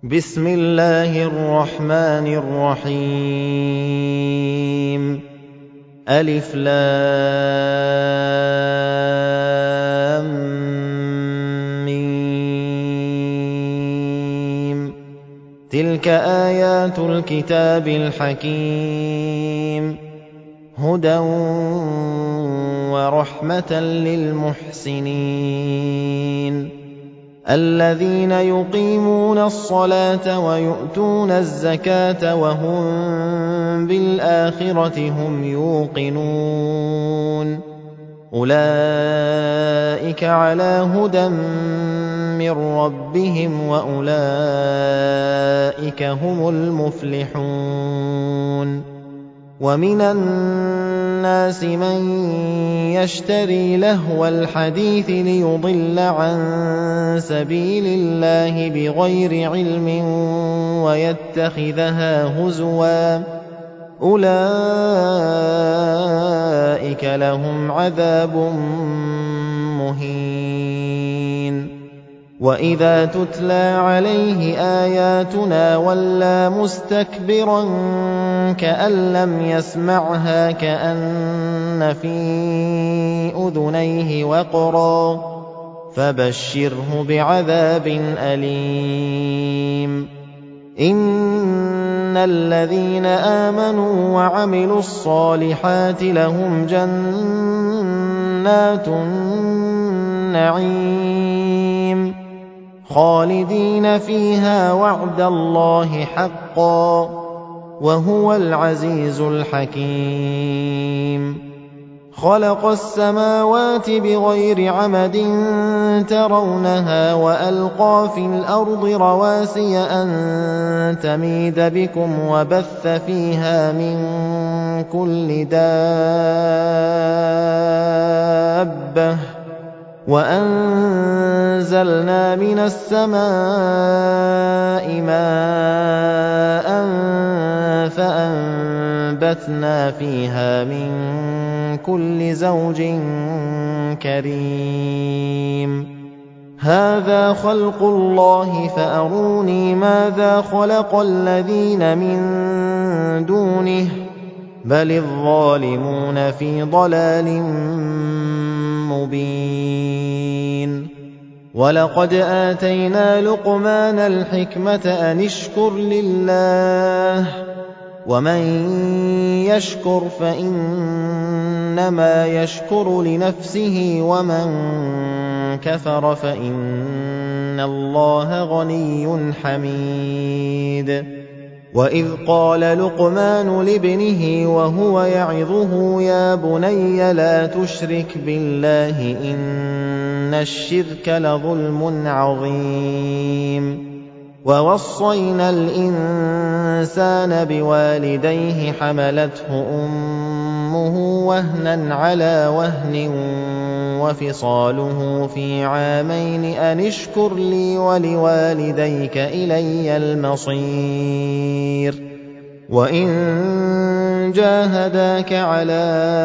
بسم الله الرحمن الرحيم ألف لام ميم تلك آيات الكتاب الحكيم هدى ورحمة للمحسنين الذين يقيمون الصلاة ويؤتون الزكاة وهم بالآخرة هم يوقنون أولئك على هدى من ربهم وأولئك هم المفلحون ومن الناس من يشتري لهو الحديث ليضل عن سبيل الله بغير علم ويتخذها هزوا أولئك لهم عذاب مهين وإذا تتلى عليه آياتنا ولى مستكبرا كأن لم يسمعها كأن في أذنيه وقرا فبشره بعذاب أليم إن الذين آمنوا وعملوا الصالحات لهم جنات النعيم خالدين فيها وعد الله حقا وهو العزيز الحكيم خلق السماوات بغير عمد ترونها وألقى في الأرض رواسي أن تميد بكم وبث فيها من كل دابة وأنزلنا من السماء ماء فأنبتنا فيها من كل زوج كريم هذا خلق الله فأروني ماذا خلق الذين من دونه بل الظالمون في ضلال مبين ولقد آتينا لقمان الحكمة أن اشكر لله ومن يشكر فإنما يشكر لنفسه ومن كفر فإن الله غني حميد وإذ قال لقمان لابنه وهو يعظه يا بني لا تشرك بالله إن الشرك لظلم عظيم ووصينا الإنسان بوالديه حملته أمه وهنا على وهن وفصاله في عامين أن اشكر لي ولوالديك إلي المصير وإن جاهداك على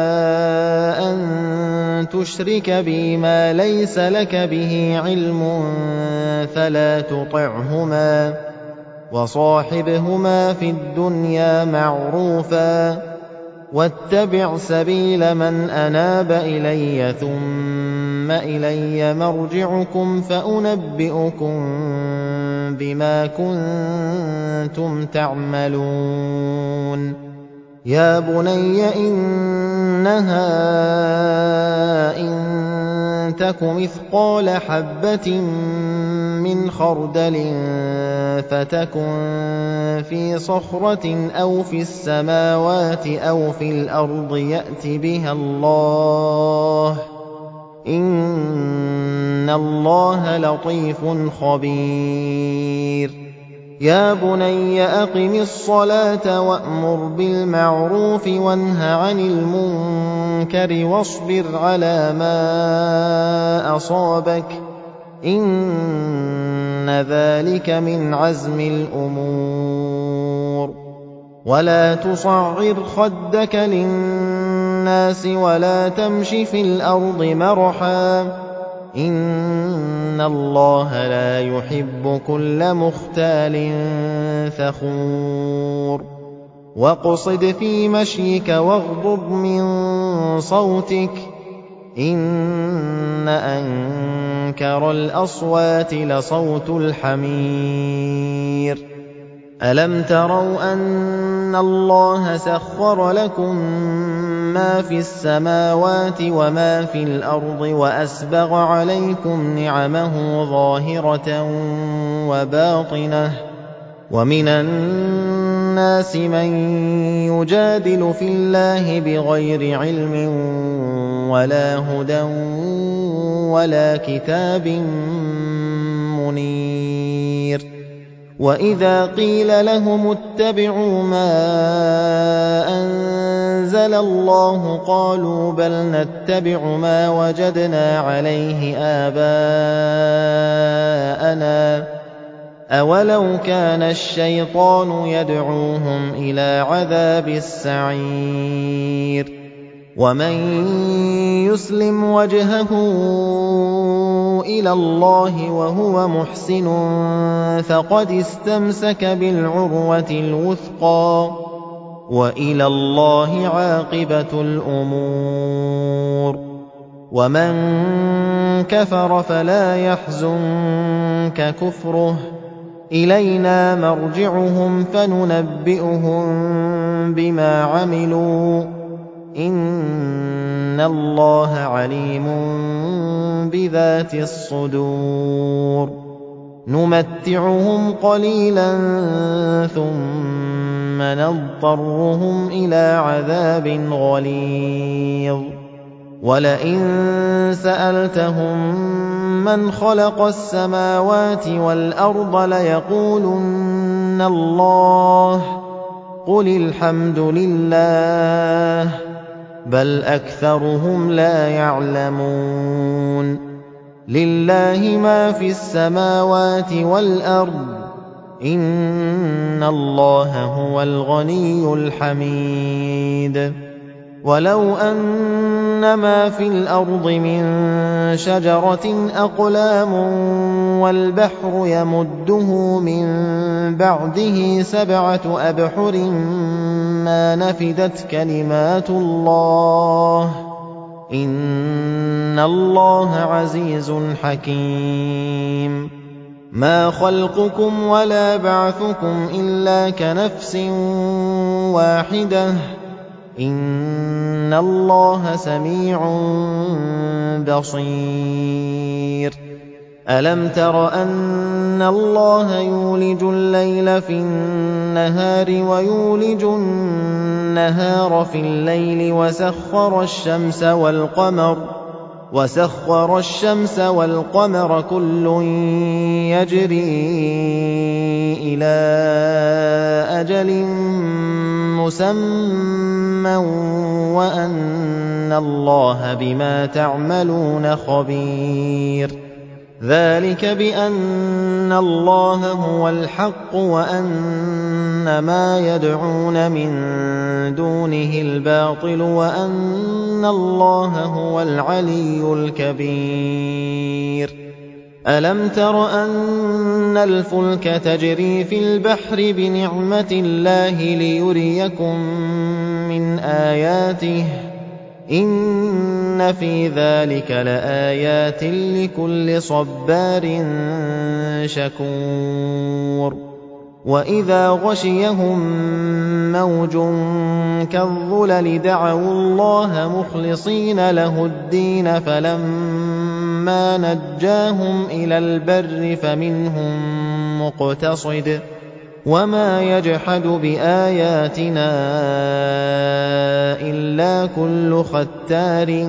أن تشرك بي ما ليس لك به علم فلا تطعهما وصاحبهما في الدنيا معروفا واتبع سبيل من أناب إلي ثم إلي مرجعكم فأنبئكم بما كنتم تعملون يا بني إنها إن تك مثقال حبة من خردل فتكن في صخرة أو في السماوات أو في الأرض يأت بها الله إن الله لطيف خبير يا بني أقم الصلاة وأمر بالمعروف وانه عن المنكر واصبر على ما أصابك إن ذلك من عزم الأمور ولا تصعر خدك للناس ولا تمش في الأرض مرحا إِنَّ اللَّهَ لَا يُحِبُّ كُلَّ مُخْتَالٍ فَخُورٍ وَاقْصِدْ فِي مَشْيِكَ وَاغْضُضْ مِن صَوْتِكَ ۚ إِنَّ أَنكَرَ الْأَصْوَاتِ لَصَوْتُ الْحَمِيرِ أَلَمْ تَرَوْا أَنَّ اللَّهَ سَخَّرَ لَكُم مَّا فِي السَّمَاوَاتِ وَمَا فِي الْأَرْضِ وَأَسْبَغَ عَلَيْكُمْ نِعَمَهُ ظَاهِرَةً وَبَاطِنَةً ۗ وَمِنَ النَّاسِ مَن يُجَادِلُ فِي اللَّهِ بِغَيْرِ عِلْمٍ وَلَا هُدًى وَلَا كِتَابٍ مُّنِيرٍ وَإِذَا قِيلَ لَهُمُ اتَّبِعُوا مَا أَنزَلَ اللَّهُ قَالُوا بَلْ نَتَّبِعُ مَا وَجَدْنَا عَلَيْهِ آبَاءَنَا ۚ أَوَلَوْ كَانَ الشَّيْطَانُ يَدْعُوهُمْ إِلَىٰ عَذَابِ السَّعِيرِ وَمَن يُسْلِمْ وَجْهَهُ إِلَى اللَّهِ وَهُوَ مُحْسِنٌ فَقَدِ اسْتَمْسَكَ بِالْعُرْوَةِ الْوُثْقَىٰ ۗ وَإِلَى اللَّهِ عَاقِبَةُ الْأُمُورِ وَمَن كَفَرَ فَلَا يَحْزُنكَ كُفْرُهُ ۚ إِلَيْنَا مَرْجِعُهُمْ فَنُنَبِّئُهُم بِمَا عَمِلُوا ۚ إِنَّ اللَّهَ عَلِيمٌ بِذَاتِ الصُّدُورِ نُمَتِّعُهُمْ قَلِيلًا ثُمَّ نَضْطَرُّهُمْ إِلَىٰ عَذَابٍ غَلِيظٍ وَلَئِن سَأَلْتَهُم مَّنْ خَلَقَ السَّمَاوَاتِ وَالْأَرْضَ لَيَقُولُنَّ اللَّهُ ۚ قُلِ الْحَمْدُ لِلَّهِ ۚ بَلْ أَكْثَرُهُمْ لَا يَعْلَمُونَ لِلَّهِ مَا فِي السَّمَاوَاتِ وَالْأَرْضِ ۚ إِنَّ اللَّهَ هُوَ الْغَنِيُّ الْحَمِيدُ وَلَوْ أَنَّ مَا فِي الْأَرْضِ مِن شَجَرَةٍ أَقْلَامٌ وَالْبَحْرُ يَمُدُّهُ مِن بَعْدِهِ 7 أَبْحُرٍ مَّا نَفِدَتْ كَلِمَاتُ اللَّهِ ۗ إِنَّ اللَّهَ عَزِيزٌ حَكِيمٌ مَا خَلْقُكُمْ وَلَا بَعْثُكُمْ إِلَّا كَنَفْسٍ وَاحِدَةٍ ۗ إِنَّ اللَّهَ سَمِيعٌ بَصِيرٌ أَلَمْ تَرَ أَنَّ اللَّهَ يُولِجُ اللَّيْلَ فِي النَّهَارِ وَيُولِجُ النَّهَارَ فِي اللَّيْلِ وَسَخَّرَ الشَّمْسَ وَالْقَمَرَ كُلٌّ يَجْرِي إِلَىٰ أَجَلٍ مُّسَمًّى وَأَنَّ اللَّهَ بِمَا تَعْمَلُونَ خَبِيرٌ ذَٰلِكَ بِأَنَّ اللَّهَ هُوَ الْحَقُّ وَأَنَّ مَا يَدْعُونَ مِن دُونِهِ الْبَاطِلُ وَأَنَّ اللَّهَ هُوَ الْعَلِيُّ الْكَبِيرُ أَلَمْ تَرَ أَنَّ الْفُلْكَ تَجْرِي فِي الْبَحْرِ بِنِعْمَتِ اللَّهِ لِيُرِيَكُم مِّنْ آيَاتِهِ ۚ إِنَّ فِي ذَٰلِكَ لَآيَاتٍ لِّكُلِّ صَبَّارٍ شَكُورٍ وَإِذَا غَشِيَهُم مَّوْجٌ كَالظُّلَلِ دَعَوُا اللَّهَ مُخْلِصِينَ لَهُ الدِّينَ فَلَمَّا نَجَّاهُمْ إِلَى الْبَرِّ فَمِنْهُم مُّقْتَصِدٌ ۚ وَمَا يَجْحَدُ بِآيَاتِنَا إِلَّا كُلُّ خَتَّارٍ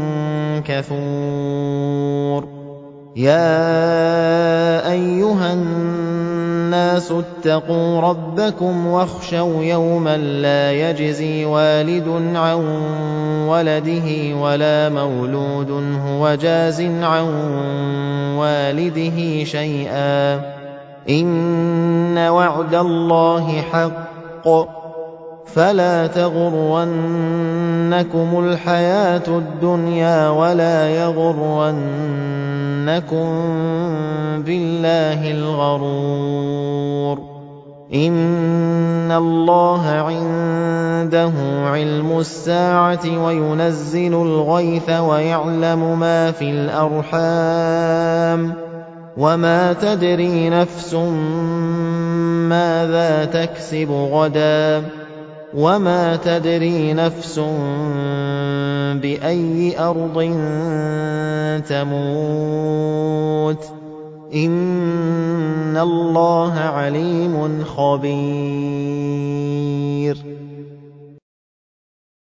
كَفُورٍ يَا أَيُّهَا النَّاسُ اتَّقُوا رَبَّكُمْ وَاخْشَوْا يَوْمًا لَّا يَجْزِي وَالِدٌ عَن وَلَدِهِ وَلَا مَوْلُودٌ هُوَ جَازٍ عَن وَالِدِهِ شَيْئًا ۚ إِنَّ وَعْدَ اللَّهِ حَقٌّ ۖ فَلَا تَغُرَّنَّكُمُ الْحَيَاةُ الدُّنْيَا وَلَا يَغُرَّنَّكُم بِاللَّهِ الْغَرُورُ إِنَّ اللَّهَ عِندَهُ عِلْمُ السَّاعَةِ وَيُنَزِّلُ الْغَيْثَ وَيَعْلَمُ مَا فِي الْأَرْحَامِ وَمَا تَدْرِي نَفْسٌ مَّاذَا تَكْسِبُ غَدًا وَمَا تَدْرِي نَفْسٌ بِأَيِّ أَرْضٍ تَمُوتُ ۚ إِنَّ اللَّهَ عَلِيمٌ خَبِيرٌ